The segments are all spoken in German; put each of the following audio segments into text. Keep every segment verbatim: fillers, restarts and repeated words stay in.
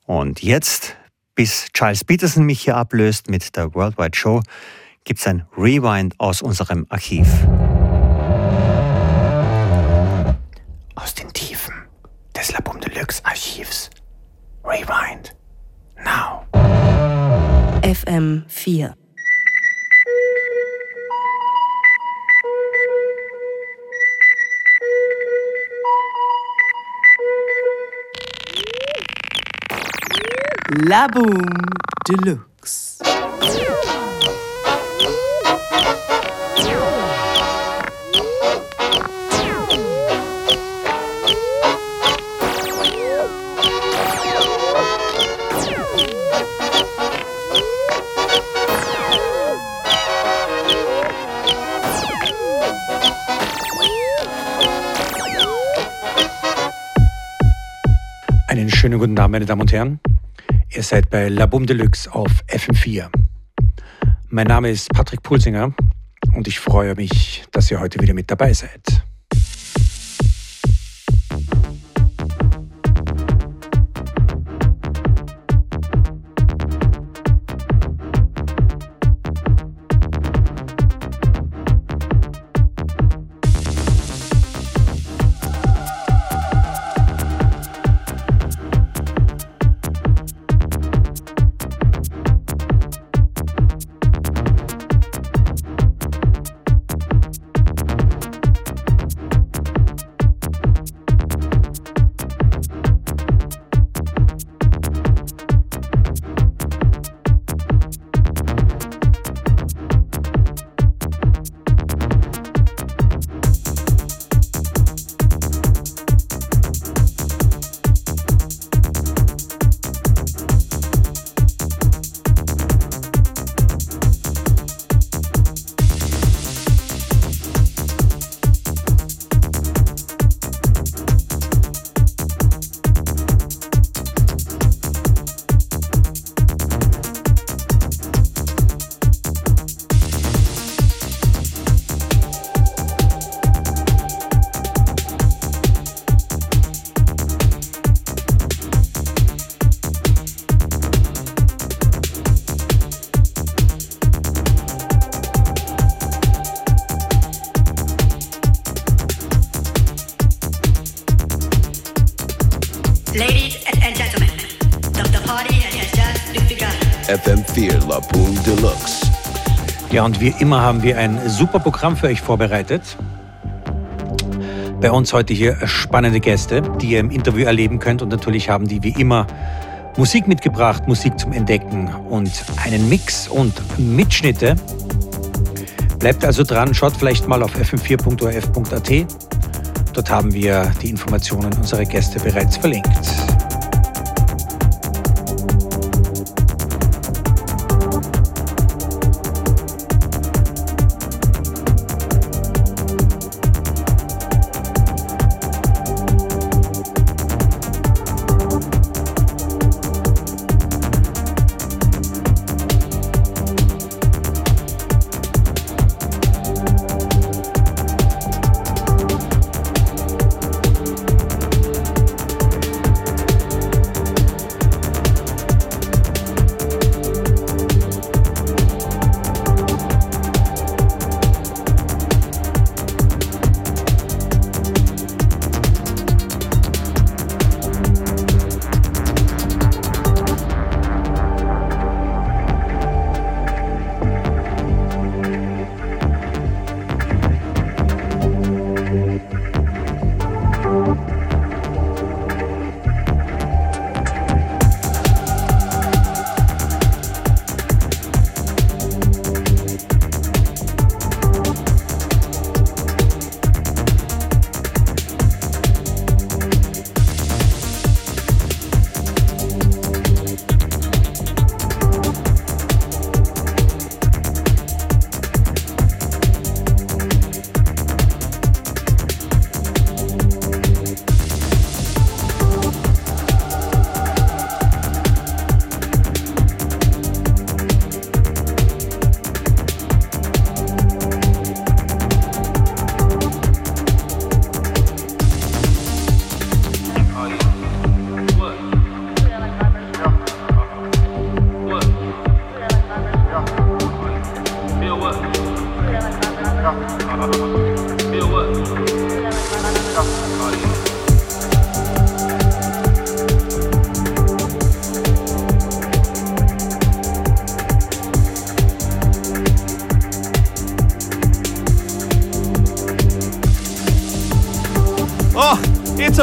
Und jetzt, bis Giles Peterson mich hier ablöst mit der Worldwide Show, gibt es ein Rewind aus unserem Archiv. Aus den Tiefen des Labum Deluxe Archivs. Rewind. Now. F M vier. Labum Deluxe. Einen schönen guten Abend, meine Damen und Herren. Ihr seid bei Labum Deluxe auf F M vier. Mein Name ist Patrick Pulsinger und ich freue mich, dass ihr heute wieder mit dabei seid. F M vier Labum Deluxe. Ja, und wie immer haben wir ein super Programm für euch vorbereitet. Bei uns heute hier spannende Gäste, die ihr im Interview erleben könnt. Und natürlich haben die wie immer Musik mitgebracht, Musik zum Entdecken und einen Mix und Mitschnitte. Bleibt also dran, schaut vielleicht mal auf f m vier punkt o r f punkt a t. Dort haben wir die Informationen unserer Gäste bereits verlinkt.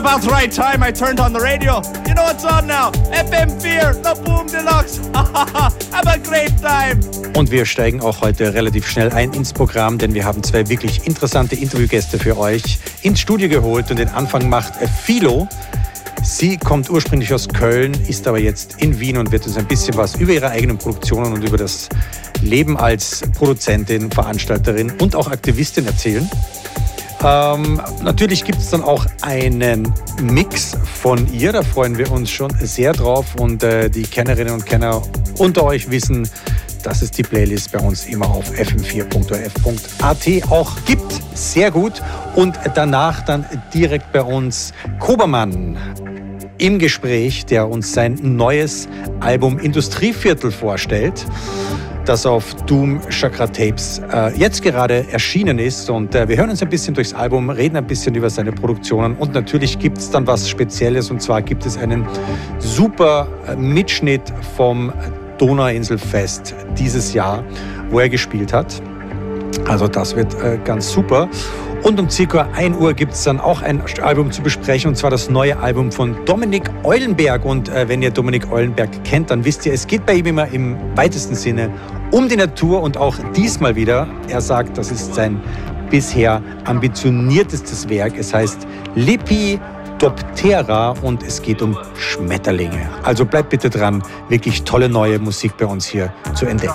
about the right time I turned on the radio. You know what's on now? F M vier, Laboom Deluxe. Have a great time. Und wir steigen auch heute relativ schnell ein ins Programm, denn wir haben zwei wirklich interessante Interviewgäste für euch ins Studio geholt und den Anfang macht Philo. Sie kommt ursprünglich aus Köln, ist aber jetzt in Wien und wird uns ein bisschen was über ihre eigenen Produktionen und über das Leben als Produzentin, Veranstalterin und auch Aktivistin erzählen. Ähm, natürlich gibt es dann auch einen Mix von ihr, da freuen wir uns schon sehr drauf und äh, die Kennerinnen und Kenner unter euch wissen, dass es die Playlist bei uns immer auf f m vier punkt o r f punkt a t auch gibt. Sehr gut. Und danach dann direkt bei uns Kobermann im Gespräch, der uns sein neues Album Industrieviertel vorstellt, das auf Doom Chakra Tapes äh, jetzt gerade erschienen ist. Und äh, wir hören uns ein bisschen durchs Album, reden ein bisschen über seine Produktionen und natürlich gibt es dann was Spezielles und zwar gibt es einen super äh, Mitschnitt vom Donauinselfest dieses Jahr, wo er gespielt hat. Also das wird äh, ganz super. Und um circa ein Uhr gibt es dann auch ein Album zu besprechen, und zwar das neue Album von Dominik Eulenberg. Und äh, wenn ihr Dominik Eulenberg kennt, dann wisst ihr, es geht bei ihm immer im weitesten Sinne um die Natur und auch diesmal wieder. Er sagt, das ist sein bisher ambitioniertestes Werk. Es heißt Lepidoptera und es geht um Schmetterlinge. Also bleibt bitte dran, wirklich tolle neue Musik bei uns hier zu entdecken.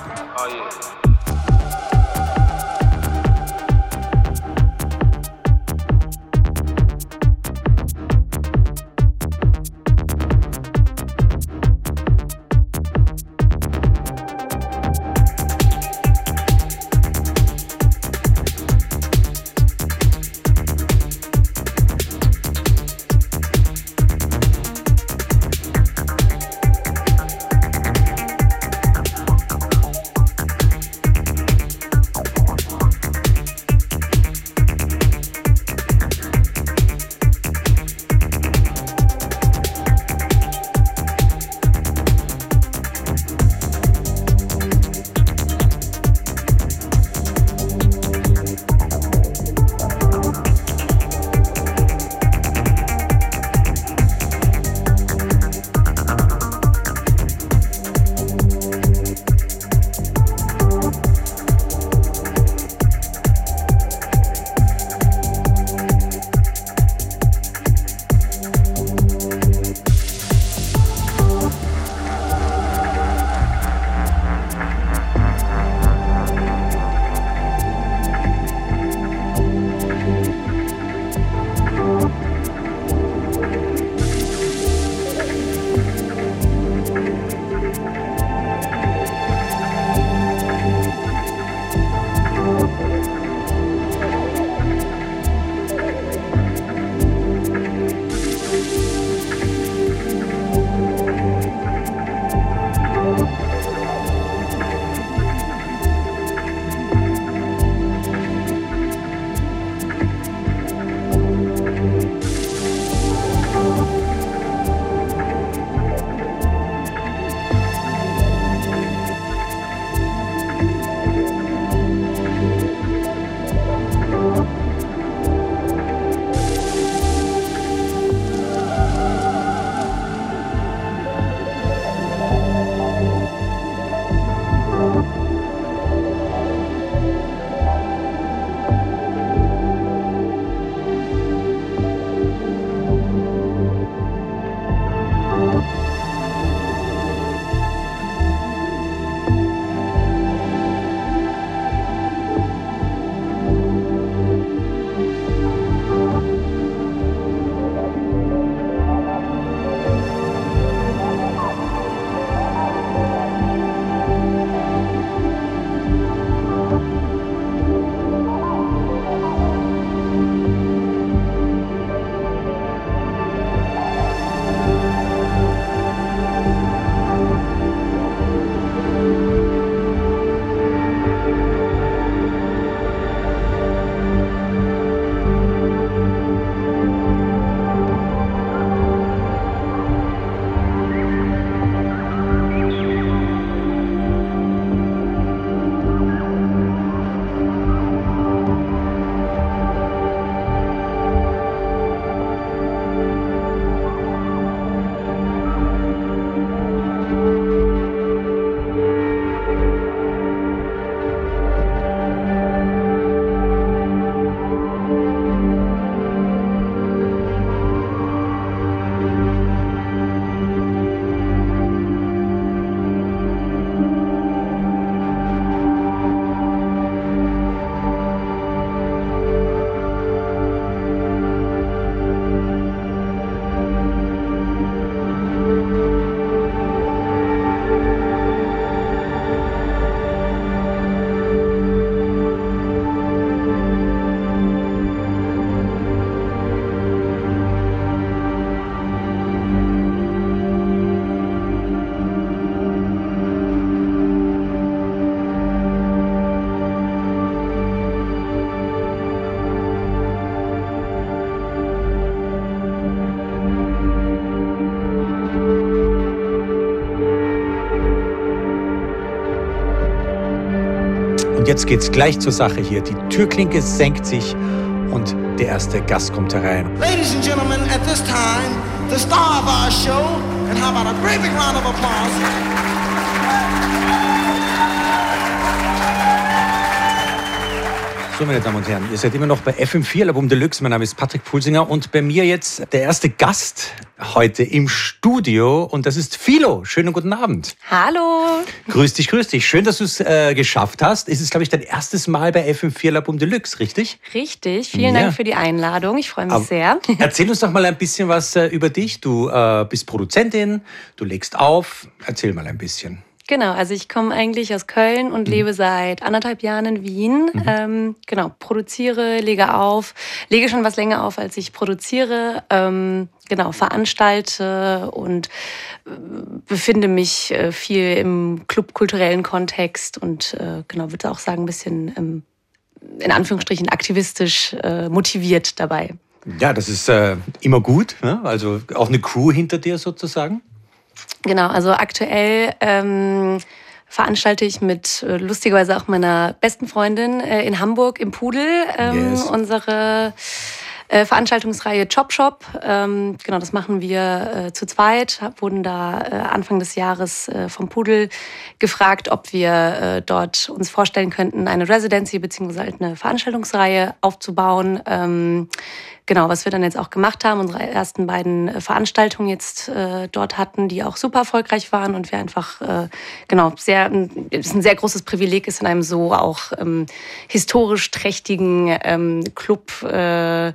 Und jetzt geht's gleich zur Sache hier. Die Türklinke senkt sich und der erste Gast kommt herein. Ladies and gentlemen, at this time, the star of our show, and how about a great big round of applause? So, meine Damen und Herren, ihr seid immer noch bei F M vier, La Boom Deluxe. Mein Name ist Patrick Pulsinger und bei mir jetzt der erste Gast heute im Studio und das ist Philo. Schönen guten Abend. Hallo. Grüß dich, grüß dich. Schön, dass du es äh, geschafft hast. Es ist, glaube ich, dein erstes Mal bei F M vier La Boom Deluxe, richtig? Richtig. Vielen Ja. Dank für die Einladung. Ich freue mich Aber sehr. Erzähl uns doch mal ein bisschen was äh, über dich. Du äh, bist Produzentin, du legst auf. Erzähl mal ein bisschen. Genau, also ich komme eigentlich aus Köln und mhm. lebe seit anderthalb Jahren in Wien. Mhm. Ähm, genau, produziere, lege auf, lege schon was länger auf, als ich produziere. Ähm, genau, veranstalte und äh, befinde mich äh, viel im clubkulturellen Kontext und äh, genau, würde auch sagen, ein bisschen ähm, in Anführungsstrichen aktivistisch äh, motiviert dabei. Ja, das ist äh, immer gut, ne? Also auch eine Crew hinter dir sozusagen. Genau, also aktuell ähm, veranstalte ich mit äh, lustigerweise auch meiner besten Freundin äh, in Hamburg im Pudel ähm, Yes. unsere äh, Veranstaltungsreihe Chop Shop. Ähm, genau, das machen wir äh, zu zweit. Hab, wurden da äh, Anfang des Jahres äh, vom Pudel gefragt, ob wir äh, dort uns vorstellen könnten, eine Residency bzw. eine Veranstaltungsreihe aufzubauen. Ähm, Genau, was wir dann jetzt auch gemacht haben, unsere ersten beiden Veranstaltungen jetzt äh, dort hatten, die auch super erfolgreich waren und wir einfach, äh, genau, sehr, es ist ein sehr großes Privileg ist, in einem so auch ähm, historisch trächtigen ähm, Club äh,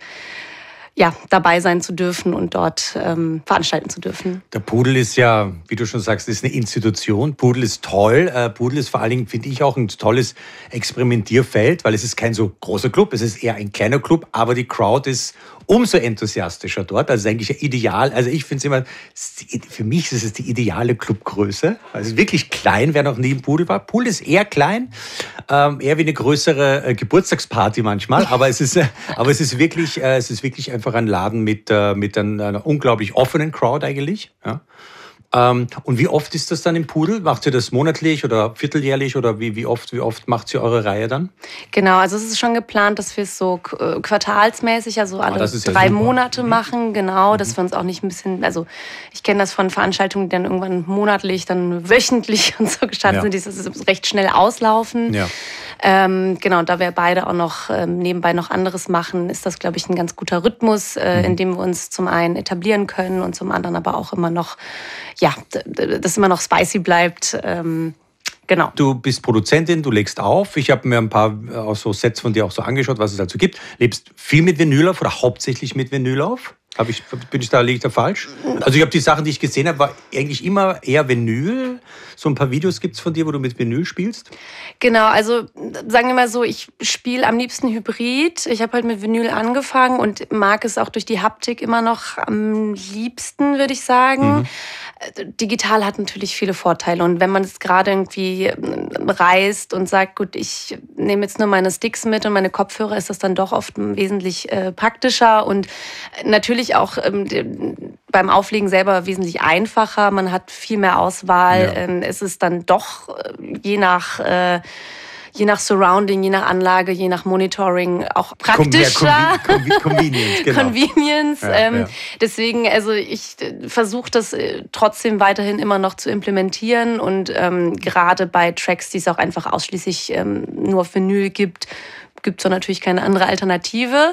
ja, dabei sein zu dürfen und dort ähm, veranstalten zu dürfen. Der Pudel ist ja, wie du schon sagst, ist eine Institution. Pudel ist toll. Äh, Pudel ist vor allen Dingen, finde ich, auch ein tolles Experimentierfeld, weil es ist kein so großer Club, es ist eher ein kleiner Club, aber die Crowd ist umso enthusiastischer dort. Also eigentlich ein ideal. Also ich finde es immer, für mich ist es die ideale Clubgröße. Also wirklich klein, wer noch nie im Pudel war. Pudel ist eher klein, ähm, eher wie eine größere äh, Geburtstagsparty manchmal. Aber es ist, äh, aber es ist wirklich, äh, es ist wirklich einfach ein Laden mit, äh, mit einer, einer unglaublich offenen Crowd eigentlich. Ja. Ähm, und wie oft ist das dann im Pudel? Macht ihr das monatlich oder vierteljährlich oder wie, wie oft, wie oft macht ihr eure Reihe dann? Genau, also es ist schon geplant, dass wir es so quartalsmäßig, also alle Ah, das ist ja drei super. Monate Mhm. machen, genau, dass wir uns auch nicht ein bisschen, also ich kenne das von Veranstaltungen, die dann irgendwann monatlich, dann wöchentlich und so gestartet Ja. sind, die das recht schnell auslaufen. Ja. Ähm, genau, da wir beide auch noch ähm, nebenbei noch anderes machen, ist das, glaube ich, ein ganz guter Rhythmus, äh, Mhm. in dem wir uns zum einen etablieren können und zum anderen aber auch immer noch, ja, d- d- dass immer noch spicy bleibt. Ähm, genau. Du bist Produzentin, du legst auf. Ich habe mir ein paar äh, auch so Sets von dir auch so angeschaut, was es dazu gibt. Lebst viel mit Vinyl auf oder hauptsächlich mit Vinyl auf? Hab ich, bin ich da, liege ich da falsch? Also ich habe die Sachen, die ich gesehen habe, war eigentlich immer eher Vinyl. So ein paar Videos gibt es von dir, wo du mit Vinyl spielst. Genau, also sagen wir mal so, ich spiele am liebsten Hybrid. Ich habe halt mit Vinyl angefangen und mag es auch durch die Haptik immer noch am liebsten, würde ich sagen. Mhm. Digital hat natürlich viele Vorteile und wenn man es gerade irgendwie reist und sagt, gut, ich nehme jetzt nur meine Sticks mit und meine Kopfhörer, ist das dann doch oft wesentlich äh, praktischer und natürlich auch ähm, beim Auflegen selber wesentlich einfacher. Man hat viel mehr Auswahl. Ja. Ähm, es ist dann doch äh, je nach äh, je nach Surrounding, je nach Anlage, je nach Monitoring auch praktischer. Ja, conven- conven- convenience, genau. Convenience. Ja, ähm, ja. Deswegen, also ich versuche das äh, trotzdem weiterhin immer noch zu implementieren und ähm, gerade bei Tracks, die es auch einfach ausschließlich ähm, nur auf Vinyl gibt, gibt es natürlich keine andere Alternative.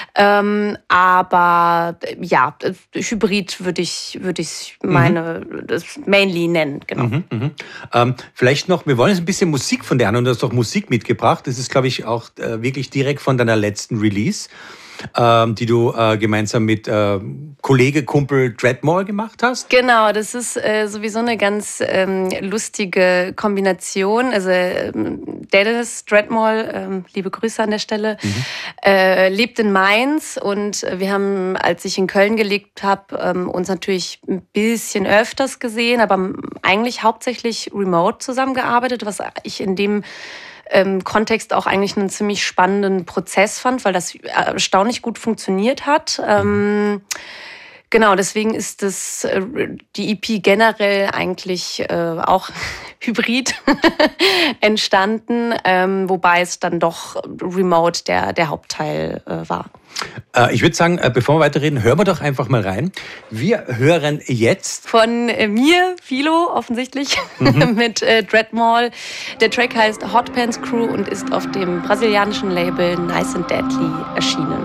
Ähm, aber äh, ja, Hybrid würde ich, würd ich meine, mhm. das mainly nennen. Genau. Mhm, mhm. Ähm, vielleicht noch, wir wollen jetzt ein bisschen Musik von dir an und du hast doch Musik mitgebracht. Das ist, glaube ich, auch äh, wirklich direkt von deiner letzten Release, ähm, die du äh, gemeinsam mit äh, Kollege, Kumpel Dreadmore gemacht hast. Genau, das ist äh, sowieso eine ganz ähm, lustige Kombination. Also ähm, Dennis Dreadmore, ähm, liebe Grüße an der Stelle, mhm. äh, lebt in Mainz und wir haben, als ich in Köln gelebt habe, ähm, uns natürlich ein bisschen öfters gesehen, aber eigentlich hauptsächlich remote zusammengearbeitet, was ich in dem ähm, Kontext auch eigentlich einen ziemlich spannenden Prozess fand, weil das erstaunlich gut funktioniert hat. Mhm. Ähm, Genau, deswegen ist das, die E P generell eigentlich äh, auch Hybrid entstanden, ähm, wobei es dann doch remote der, der Hauptteil äh, war. Äh, ich würde sagen, äh, bevor wir weiterreden, hören wir doch einfach mal rein. Wir hören jetzt von äh, mir, Philo, offensichtlich, mhm. mit äh, Dreadmall. Der Track heißt Hot Pants Crew und ist auf dem brasilianischen Label Nice and Deadly erschienen.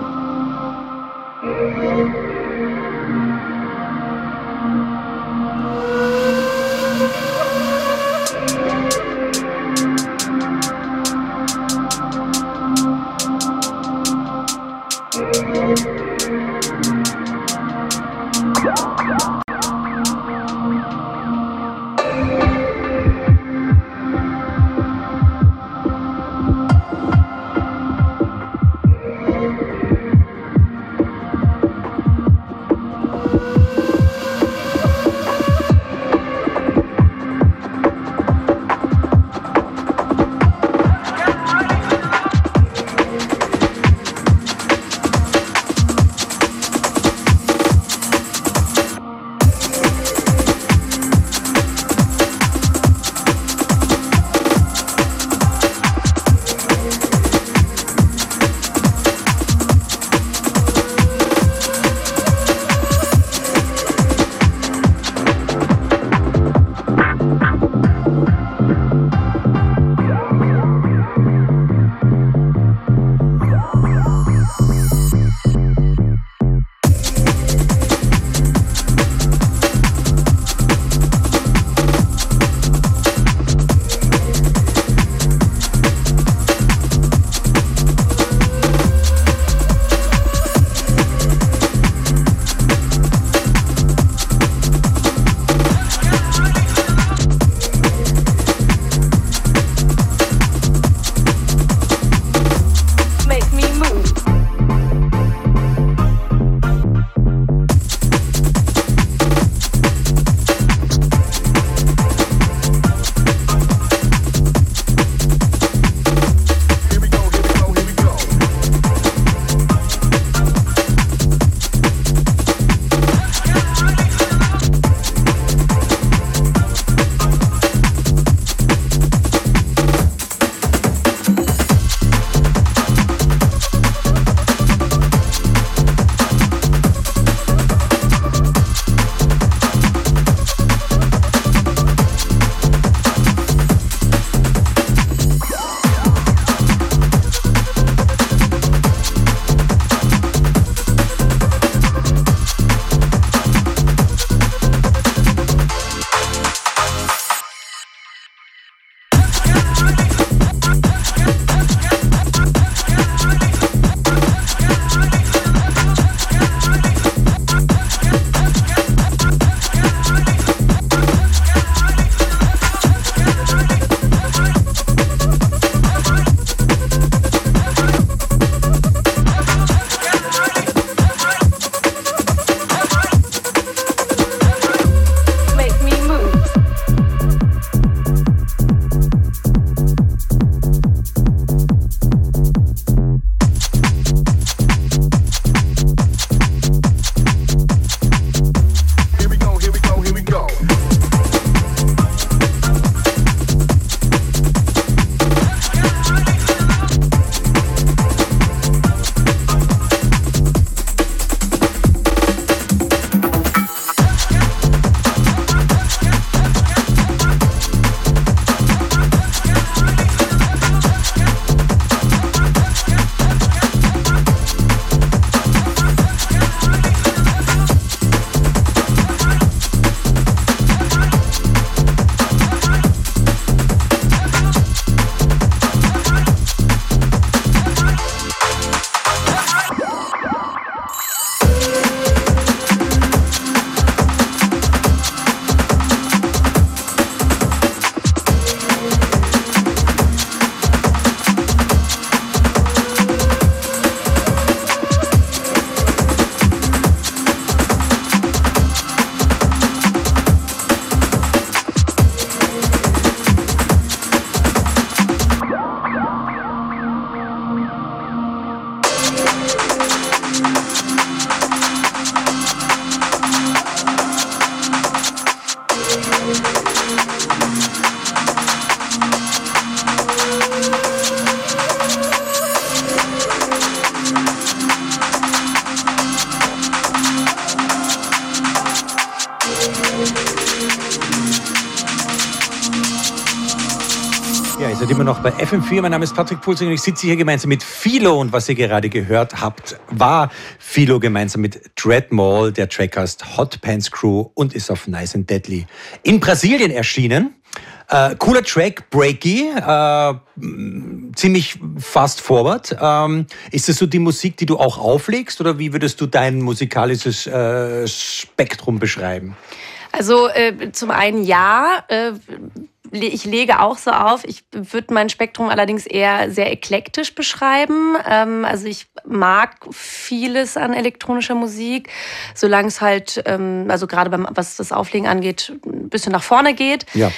seid immer noch bei F M vier. Mein Name ist Patrick Pulsinger und ich sitze hier gemeinsam mit Philo. Und was ihr gerade gehört habt, war Philo gemeinsam mit Dreadmall. Der Track heißt Hot Pants Crew und ist auf Nice and Deadly in Brasilien erschienen. Äh, cooler Track, breaky, äh, ziemlich fast forward. Ähm, ist das so die Musik, die du auch auflegst, oder wie würdest du dein musikalisches äh, Spektrum beschreiben? Also äh, zum einen ja, äh, ich lege auch so auf. Ich würde mein Spektrum allerdings eher sehr eklektisch beschreiben. Ähm, also ich mag vieles an elektronischer Musik, solange es halt, ähm, also gerade beim, was das Auflegen angeht, ein bisschen nach vorne geht. Ja.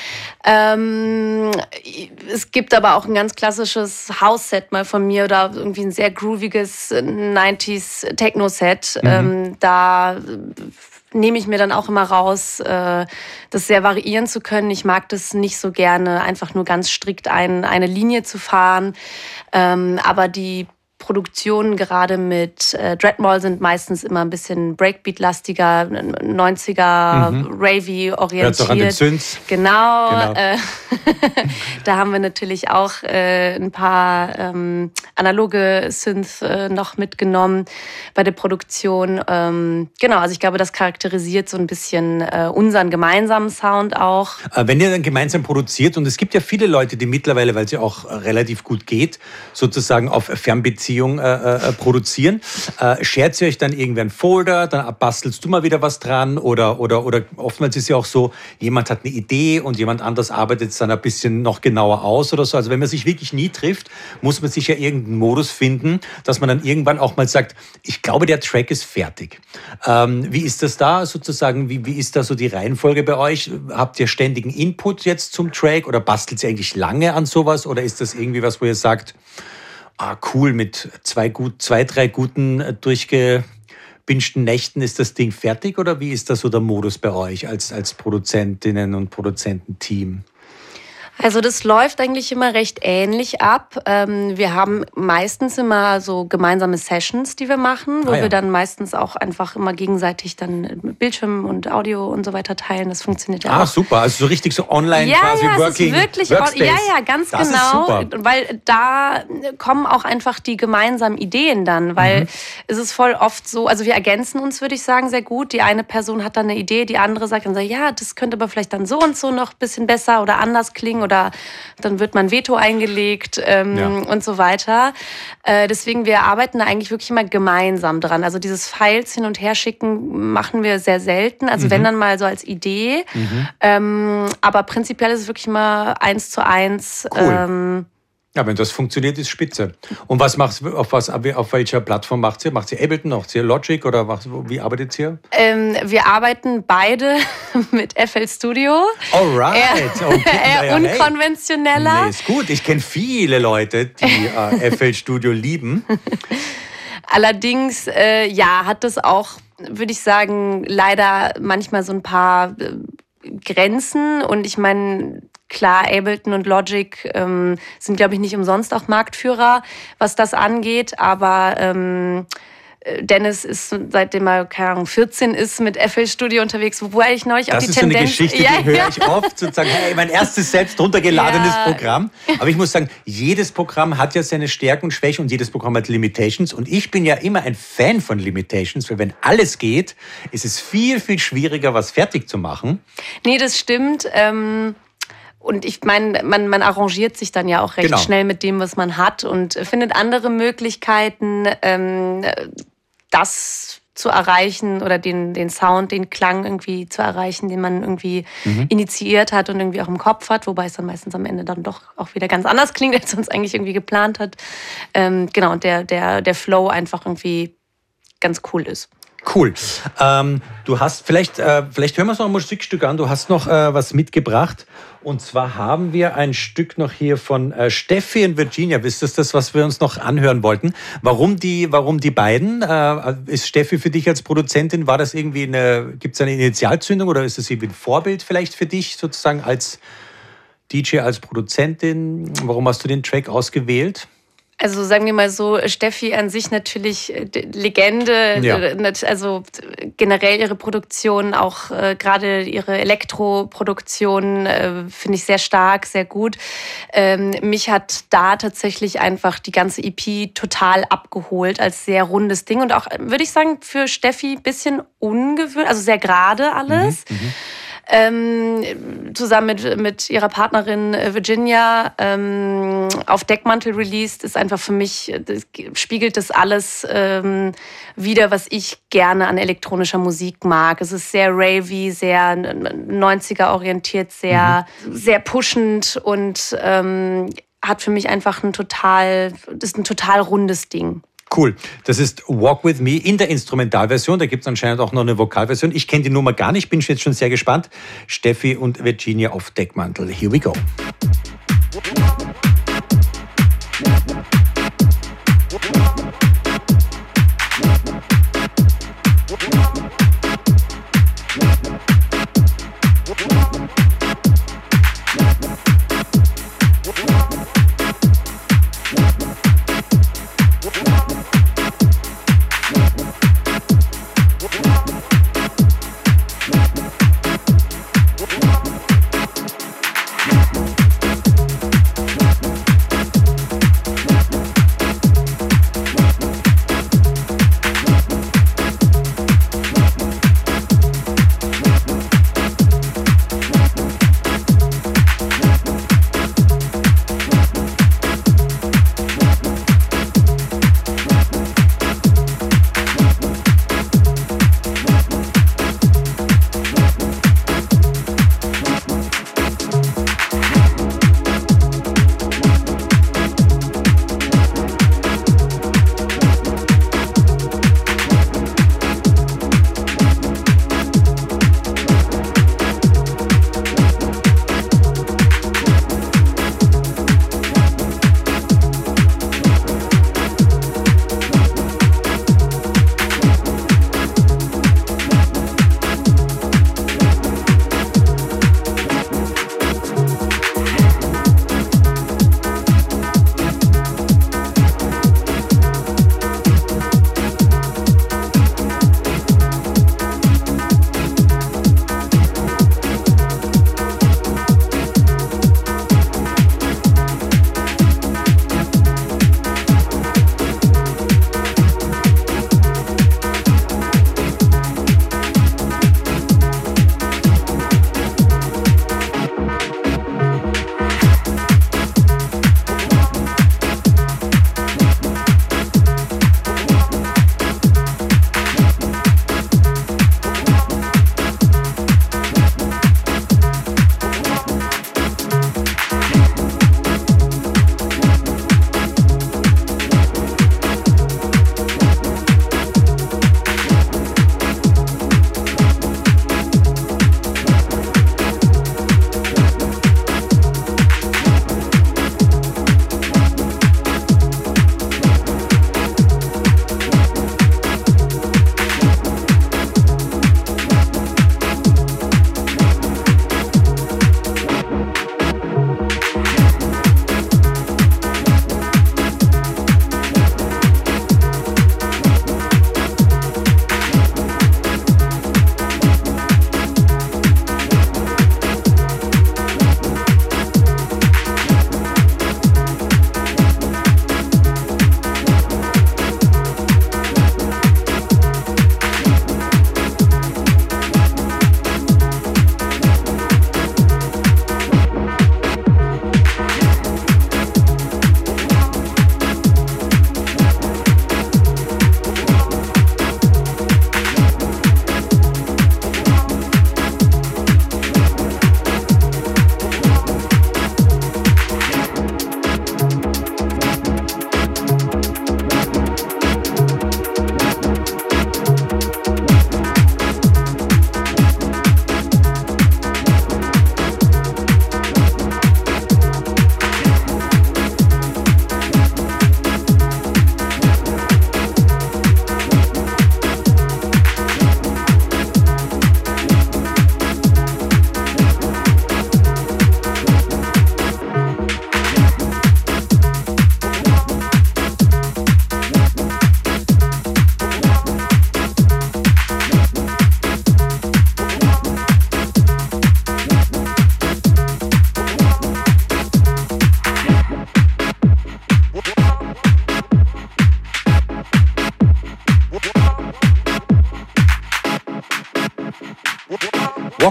Ähm, es gibt aber auch ein ganz klassisches House-Set mal von mir oder irgendwie ein sehr grooviges neunziger Techno-Set. Mhm. Ähm, da nehme ich mir dann auch immer raus, äh, das sehr variieren zu können. Ich mag das nicht so gerne, einfach nur ganz strikt ein, eine Linie zu fahren. Ähm, aber die Produktionen gerade mit äh, Dreadmall sind meistens immer ein bisschen Breakbeat-lastiger, neunziger, mhm. Ravey orientiert. Hört's auch an den Synths. Genau. genau. Äh, da haben wir natürlich auch äh, ein paar ähm, analoge Synths äh, noch mitgenommen bei der Produktion. Ähm, genau, also ich glaube, das charakterisiert so ein bisschen äh, unseren gemeinsamen Sound auch. Äh, wenn ihr dann gemeinsam produziert, und es gibt ja viele Leute, die mittlerweile, weil es ja auch relativ gut geht, sozusagen auf Fernbeziehung Äh, äh, produzieren. Äh, schert ihr euch dann irgendwie einen Folder, dann bastelst du mal wieder was dran oder, oder, oder oftmals ist ja auch so, jemand hat eine Idee und jemand anders arbeitet es dann ein bisschen noch genauer aus oder so. Also wenn man sich wirklich nie trifft, muss man sich ja irgendeinen Modus finden, dass man dann irgendwann auch mal sagt, ich glaube, der Track ist fertig. Ähm, wie ist das da sozusagen? Wie, wie ist da so die Reihenfolge bei euch? Habt ihr ständigen Input jetzt zum Track oder bastelt ihr eigentlich lange an sowas oder ist das irgendwie was, wo ihr sagt, ah, cool, mit zwei, gut, zwei drei guten durchgebinschten Nächten ist das Ding fertig? Oder wie ist das so der Modus bei euch als, als Produzentinnen und Produzententeam? Also das läuft eigentlich immer recht ähnlich ab. Wir haben meistens immer so gemeinsame Sessions, die wir machen, wo ah, ja. wir dann meistens auch einfach immer gegenseitig dann Bildschirm und Audio und so weiter teilen. Das funktioniert ja ah, auch. Ah, super. Also so richtig so online ja, quasi ja, working. Es ist wirklich Workspace. Ja, ja, ganz das genau. Ist super. Weil da kommen auch einfach die gemeinsamen Ideen dann. Weil mhm. es ist voll oft so, also wir ergänzen uns, würde ich sagen, sehr gut. Die eine Person hat dann eine Idee, die andere sagt dann so, ja, das könnte aber vielleicht dann so und so noch ein bisschen besser oder anders klingen oder dann wird man Veto eingelegt ähm, ja. und so weiter. Äh, deswegen, wir arbeiten da eigentlich wirklich immer gemeinsam dran. Also dieses Files hin und her schicken machen wir sehr selten. Also mhm. wenn dann mal so als Idee. Mhm. Ähm, aber prinzipiell ist es wirklich immer eins zu eins. Cool. Ähm, Ja, wenn das funktioniert, ist spitze. Und was macht auf was auf welcher Plattform macht ihr? Macht ihr Ableton, macht ihr Logic oder was, wie arbeitet ihr? Ähm, wir arbeiten beide mit F L Studio. Alright. Eher, okay. eher ja, unkonventioneller. Nee, ist gut. Ich kenne viele Leute, die äh, F L Studio lieben. Allerdings, äh, ja, hat das auch, würde ich sagen, leider manchmal so ein paar äh, Grenzen. Und ich meine, klar, Ableton und Logic ähm, sind, glaube ich, nicht umsonst auch Marktführer, was das angeht. Aber ähm, Dennis ist, seitdem er, keine Ahnung, vierzehn ist, mit F L Studio unterwegs, wobei ich neulich das auch die Tendenz... Das ist so eine Geschichte, ja, die höre ja. ich oft, sozusagen, hey, mein erstes selbst runtergeladenes ja. Programm. Aber ich muss sagen, jedes Programm hat ja seine Stärken und Schwächen und jedes Programm hat Limitations. Und ich bin ja immer ein Fan von Limitations, weil wenn alles geht, ist es viel, viel schwieriger, was fertig zu machen. Nee, das stimmt. Ähm Und ich meine, man, man arrangiert sich dann ja auch recht genau. schnell mit dem, was man hat und findet andere Möglichkeiten, ähm, das zu erreichen oder den, den Sound, den Klang irgendwie zu erreichen, den man irgendwie mhm. initiiert hat und irgendwie auch im Kopf hat, wobei es dann meistens am Ende dann doch auch wieder ganz anders klingt, als man es eigentlich irgendwie geplant hat. Ähm, genau, und der, der, der Flow einfach irgendwie ganz cool ist. Cool. Ähm, du hast, vielleicht, äh, vielleicht hören wir uns noch ein Musikstück an. Du hast noch äh, was mitgebracht. Und zwar haben wir ein Stück noch hier von äh, Steffi in Virginia. Ist das das, was wir uns noch anhören wollten? Warum die, warum die beiden? Äh, ist Steffi für dich als Produzentin, war das irgendwie eine, gibt es eine Initialzündung oder ist das irgendwie ein Vorbild vielleicht für dich sozusagen als D J, als Produzentin? Warum hast du den Track ausgewählt? Also sagen wir mal so, Steffi an sich natürlich Legende, ja. Also generell ihre Produktion, auch äh, gerade ihre Elektroproduktion äh, finde ich sehr stark, sehr gut. Ähm, mich hat da tatsächlich einfach die ganze E P total abgeholt als sehr rundes Ding und auch, würde ich sagen, für Steffi ein bisschen ungewöhnlich, also sehr gerade alles. Mhm, mhm. Ähm, zusammen mit, mit ihrer Partnerin Virginia ähm, auf Deckmantel released, ist einfach für mich, das spiegelt das alles ähm, wider, was ich gerne an elektronischer Musik mag. Es ist sehr ravey, sehr neunziger orientiert, sehr, mhm. sehr pushend und ähm, hat für mich einfach ein total, das ist ein total rundes Ding. Cool. Das ist Walk With Me in der Instrumentalversion. Da gibt es anscheinend auch noch eine Vokalversion. Ich kenne die Nummer gar nicht, bin jetzt schon sehr gespannt. Steffi und Virginia auf Deckmantel. Here we go.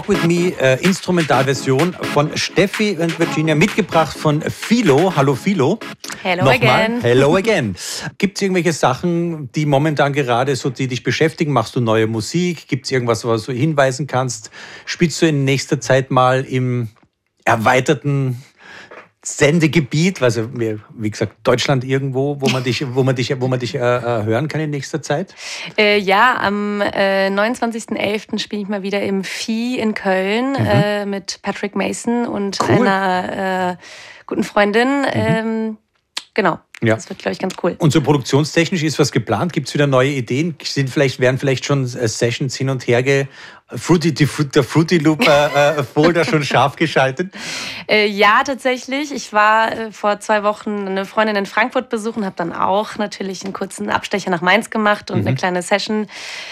With Me, äh, Instrumentalversion von Steffi und Virginia, mitgebracht von Philo. Hallo Philo. Hello Nochmal. again. Hello again. Gibt es irgendwelche Sachen, die momentan gerade so, die dich beschäftigen? Machst du neue Musik? Gibt es irgendwas, was du hinweisen kannst? Spielst du in nächster Zeit mal im erweiterten Sendegebiet, also wie gesagt Deutschland irgendwo, wo man dich, wo man dich, wo man dich äh, hören kann in nächster Zeit? Äh, ja, am äh, neunundzwanzigsten elften spiele ich mal wieder im Vieh in Köln mhm. äh, mit Patrick Mason und cool. einer äh, guten Freundin. Mhm. Ähm, genau. Ja. Das wird, glaube ich, ganz cool. Und so produktionstechnisch ist was geplant? Gibt es wieder neue Ideen? Sind vielleicht, werden vielleicht schon Sessions hin und her ge... Fruity, die, der Fruity Loop äh, Folder schon scharf geschaltet? Äh, ja, tatsächlich. Ich war äh, vor zwei Wochen eine Freundin in Frankfurt besuchen, habe dann auch natürlich einen kurzen Abstecher nach Mainz gemacht und mhm. eine kleine Session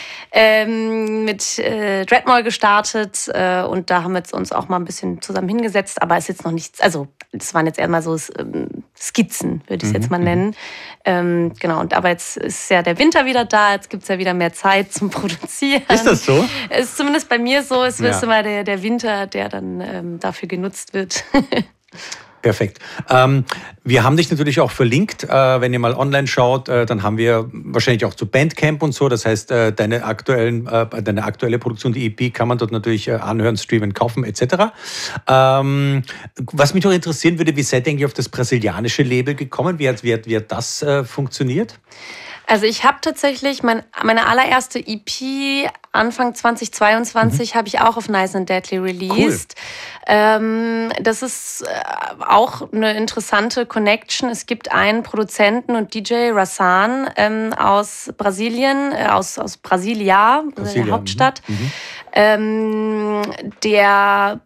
ähm, mit äh, Dreadmall gestartet. Äh, und da haben wir jetzt uns auch mal ein bisschen zusammen hingesetzt. Aber es ist jetzt noch nichts, also das waren jetzt eher mal so ähm, Skizzen, würde ich es mhm. jetzt mal nennen. Ähm, genau, und aber jetzt ist ja der Winter wieder da, jetzt gibt es ja wieder mehr Zeit zum Produzieren. Ist das so? Es ist zumindest bei mir so, es ja. ist immer der, der Winter, der dann ähm, dafür genutzt wird. Perfekt. Ähm, wir haben dich natürlich auch verlinkt. Äh, wenn ihr mal online schaut, äh, dann haben wir wahrscheinlich auch zu Bandcamp und so. Das heißt, äh, deine, aktuellen, äh, deine aktuelle Produktion, die E P, kann man dort natürlich äh, anhören, streamen, kaufen et cetera. Ähm, was mich noch interessieren würde, wie seid ihr eigentlich auf das brasilianische Label gekommen? Wie hat, wie hat, wie hat das äh, funktioniert? Also ich habe tatsächlich mein, meine allererste E P Anfang zweitausendzweiundzwanzig mhm. habe ich auch auf Nice and Deadly released. Cool. Ähm, das ist äh, auch eine interessante Connection. Es gibt einen Produzenten und D J, Rassan, ähm, aus Brasilien, äh, aus, aus Brasilia, Brasilia, der Hauptstadt, mhm. ähm, der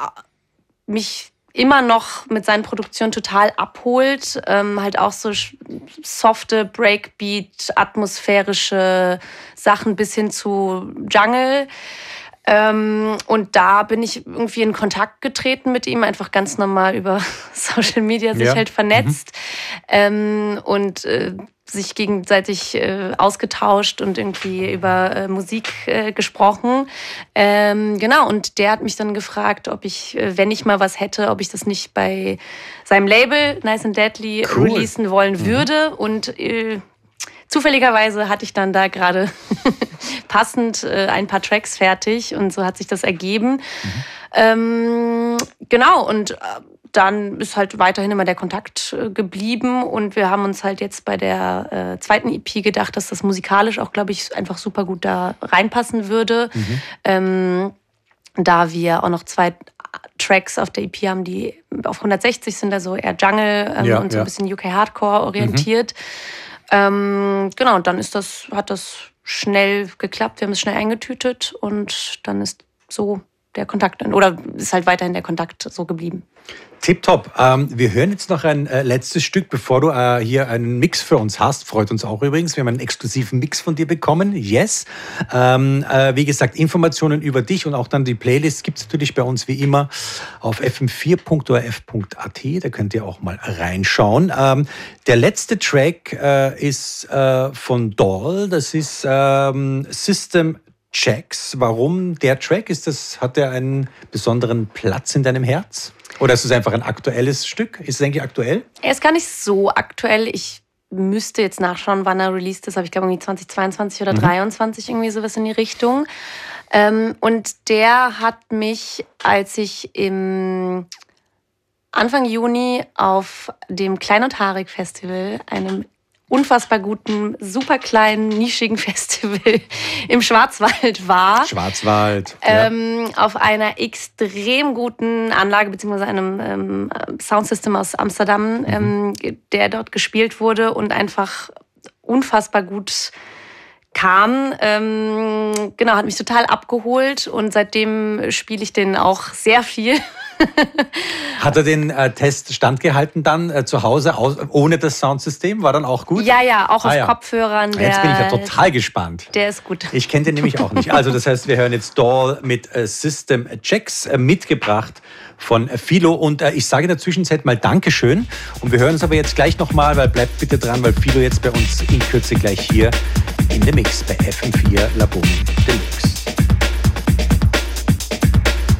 mich immer noch mit seinen Produktionen total abholt. Ähm, halt auch so softe Breakbeat, atmosphärische Sachen bis hin zu Jungle. Ähm, und da bin ich irgendwie in Kontakt getreten mit ihm, einfach ganz normal über Social Media sich ja. halt vernetzt mhm. ähm, und äh, sich gegenseitig äh, ausgetauscht und irgendwie über äh, Musik äh, gesprochen. Ähm, genau, und der hat mich dann gefragt, ob ich, äh, wenn ich mal was hätte, ob ich das nicht bei seinem Label Nice and Deadly cool. releasen wollen mhm. würde. Und äh, zufälligerweise hatte ich dann da gerade passend äh, ein paar Tracks fertig und so hat sich das ergeben. Mhm. Ähm, genau, und äh, dann ist halt weiterhin immer der Kontakt äh, geblieben und wir haben uns halt jetzt bei der äh, zweiten E P gedacht, dass das musikalisch auch, glaube ich, einfach super gut da reinpassen würde. Mhm. Ähm, da wir auch noch zwei Tracks auf der E P haben, die auf hundertsechzig sind, also eher Jungle ähm, ja, und so ja. ein bisschen U K Hardcore orientiert. Mhm. Ähm, genau, und dann ist das, hat das schnell geklappt, wir haben es schnell eingetütet und dann ist so der Kontakt, oder ist halt weiterhin der Kontakt so geblieben. Tipptopp. Ähm, wir hören jetzt noch ein äh, letztes Stück, bevor du äh, hier einen Mix für uns hast. Freut uns auch übrigens. Wir haben einen exklusiven Mix von dir bekommen. Yes. Ähm, äh, wie gesagt, Informationen über dich und auch dann die Playlist gibt es natürlich bei uns wie immer auf f m vier punkt o r f punkt a t. Da könnt ihr auch mal reinschauen. Ähm, der letzte Track äh, ist äh, von Doll. Das ist ähm, System Checks. Warum der Track? Ist das, hat der einen besonderen Platz in deinem Herz? Oder ist es einfach ein aktuelles Stück? Ist es eigentlich aktuell? Er ist gar nicht so aktuell. Ich müsste jetzt nachschauen, wann er released ist. Aber ich glaube irgendwie zweitausendzweiundzwanzig oder mhm. dreiundzwanzig, irgendwie sowas in die Richtung. Und der hat mich, als ich im Anfang Juni auf dem Klein und Haarig Festival, einem unfassbar guten, super kleinen, nischigen Festival im Schwarzwald war. Schwarzwald. Ähm, ja. Auf einer extrem guten Anlage, beziehungsweise einem ähm, Soundsystem aus Amsterdam, mhm. ähm, der dort gespielt wurde und einfach unfassbar gut kam. Ähm, genau, hat mich total abgeholt und seitdem spiele ich den auch sehr viel. Hat er den äh, Test standgehalten dann äh, zu Hause aus, ohne das Soundsystem? War dann auch gut? Ja, ja, auch ah, auf ja. Kopfhörern. Der, jetzt bin ich ja total gespannt. Der ist gut. Ich kenne den nämlich auch nicht. Also das heißt, wir hören jetzt Doll mit äh, System Checks äh, mitgebracht von äh, Philo. Und äh, ich sage in der Zwischenzeit mal Dankeschön. Und wir hören uns aber jetzt gleich nochmal, weil bleibt bitte dran, weil Philo jetzt bei uns in Kürze gleich hier in dem Mix bei F M vier La Boom Deluxe.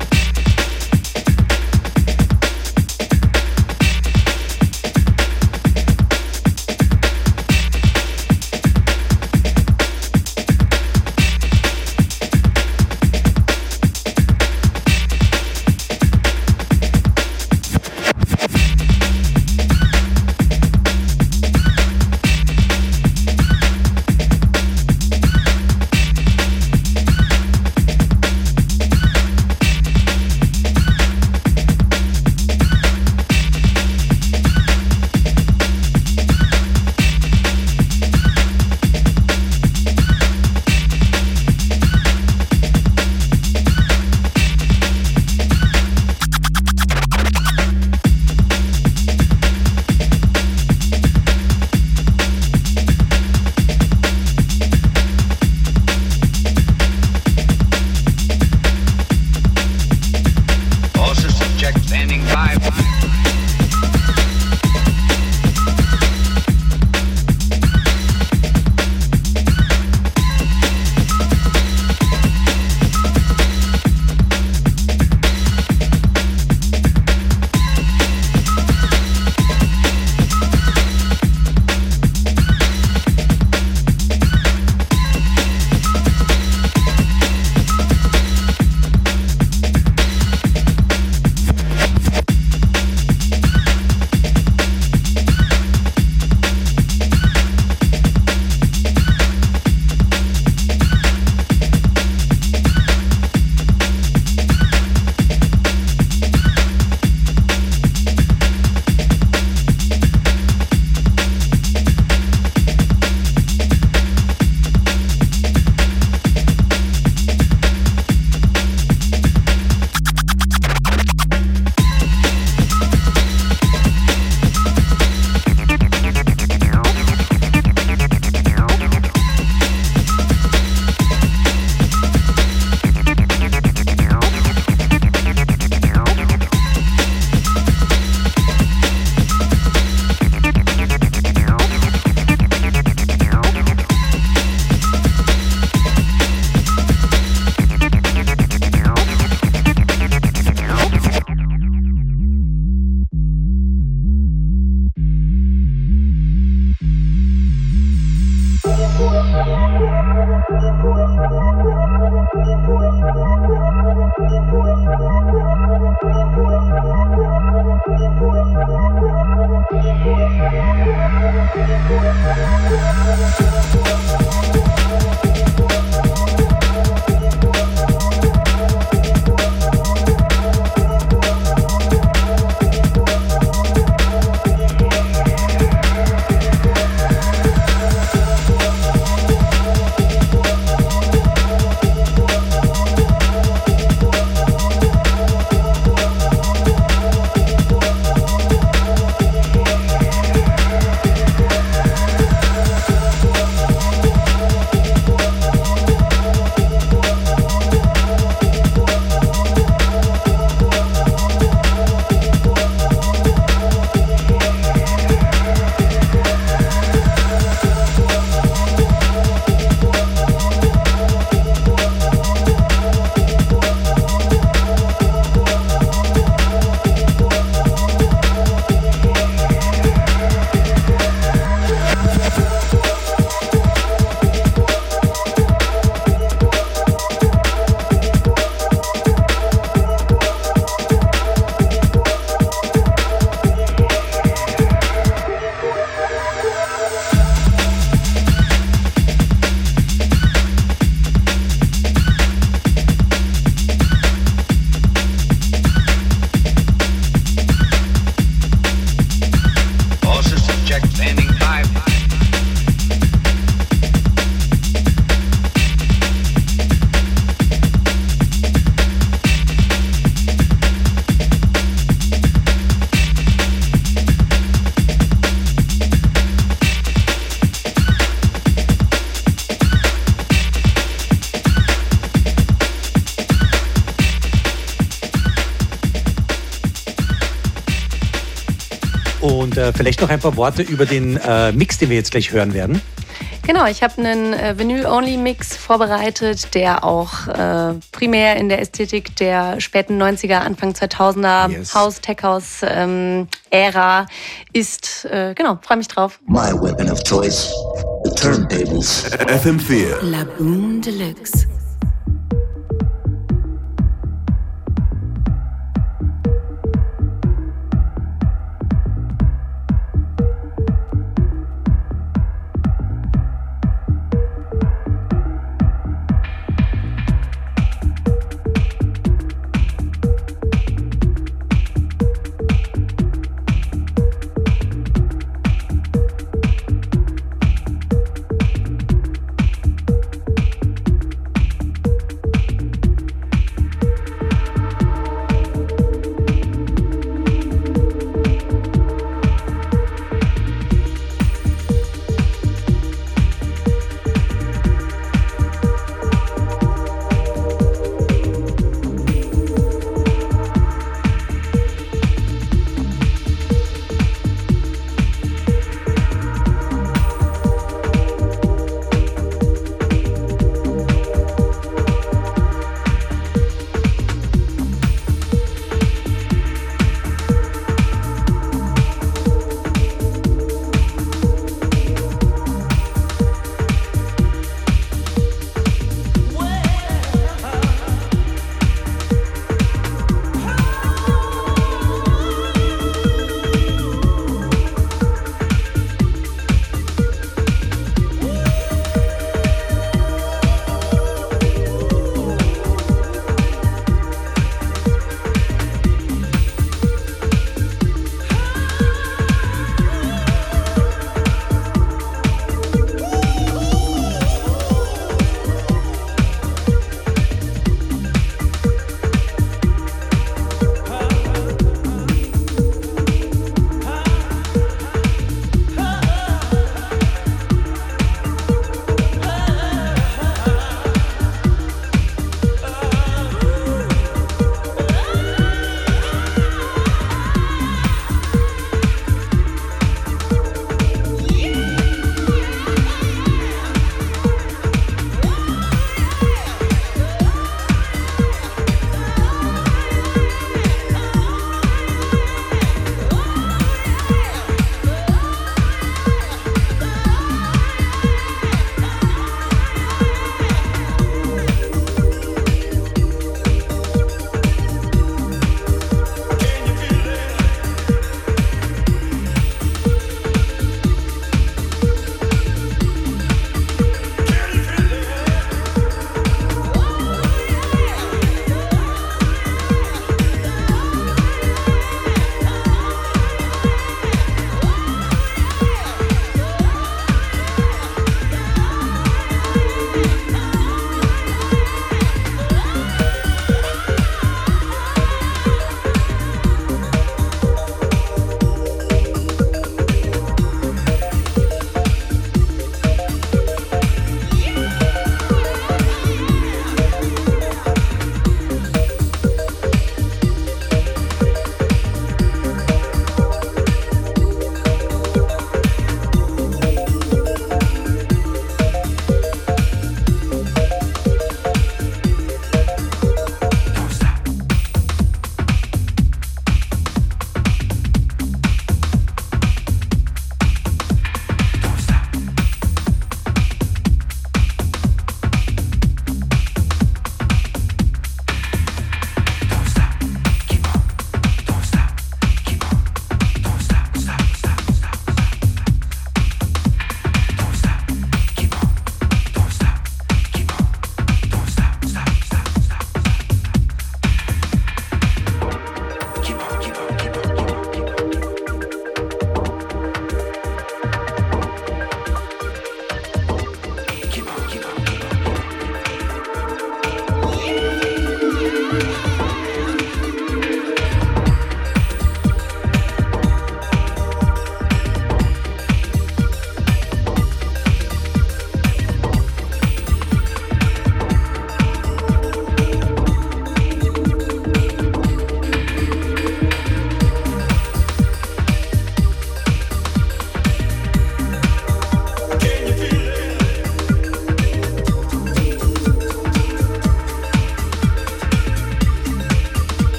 Und äh, vielleicht noch ein paar Worte über den äh, Mix, den wir jetzt gleich hören werden. Genau, ich habe einen äh, Vinyl-Only-Mix vorbereitet, der auch äh, primär in der Ästhetik der späten neunziger, Anfang zweitausender Yes. House, Tech-House ähm, Ära ist. Äh, genau, freue mich drauf. My weapon of choice, the turntables. F M vier. La Boom Deluxe.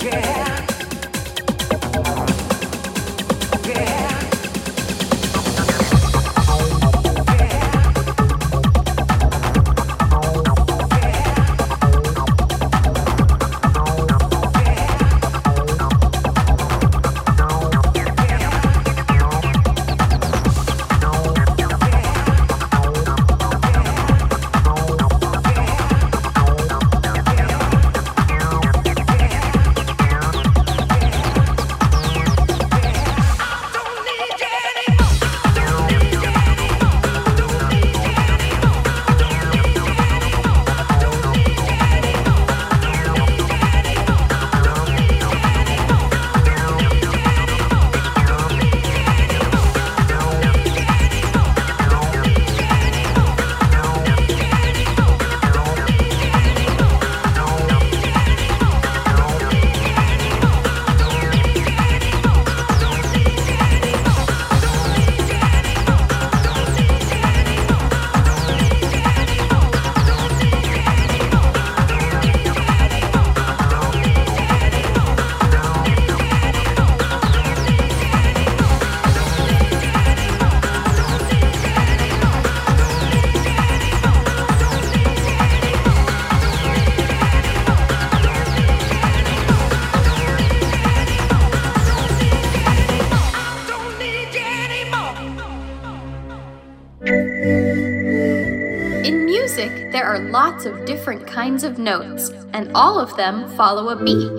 There are lots of different kinds of notes, and all of them follow a beat.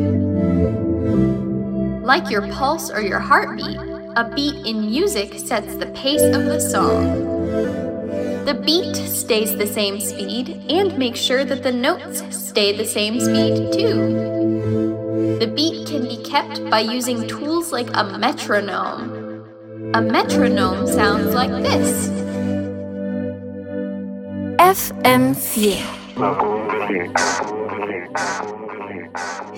Like your pulse or your heartbeat, a beat in music sets the pace of the song. The beat stays the same speed and makes sure that the notes stay the same speed too. The beat can be kept by using tools like a metronome. A metronome sounds like this. F M vier.